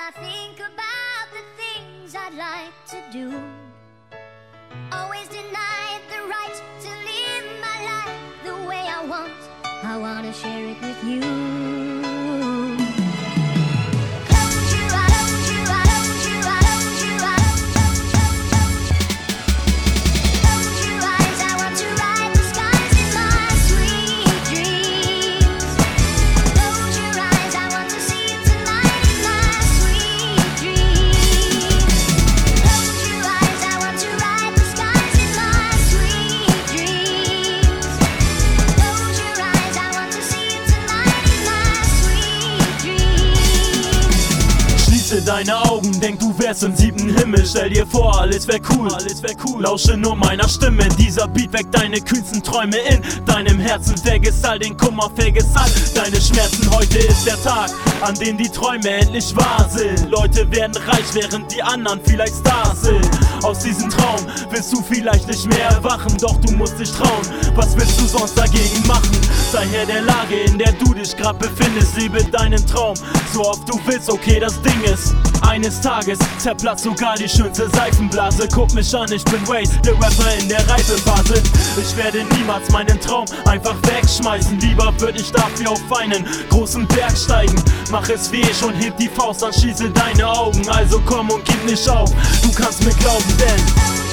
I think about the things I'd like to do. Always denied the right to live my life the way I want. I wanna share it with you. Deine Augen, denk du wärst im 7. Himmel. Stell dir vor, alles wär cool, Lausche nur meiner Stimme. Dieser Beat weckt deine kühnsten Träume in deinem Herzen. Vergiss all den Kummer, vergiss all deine Schmerzen. Heute ist der Tag, an dem die Träume endlich wahr sind. Leute werden reich, während die anderen vielleicht Stars sind. Aus diesem Traum willst du vielleicht nicht mehr erwachen, doch du musst dich trauen. Was willst du sonst dagegen machen? Sei Herr der Lage, in der du dich grad befindest. Lebe deinen Traum, so oft du willst, okay, das Ding ist, eines Tages zerplatzt sogar die schönste Seifenblase. Guck mich an, ich bin Waze, der Rapper in der Reifephase. Ich werde niemals meinen Traum einfach wegschmeißen. Lieber würde ich dafür auf einen großen Berg steigen. Mach es wie ich und heb die Faust, dann schließe deine Augen. Also komm und gib nicht auf, du kannst mir glauben, denn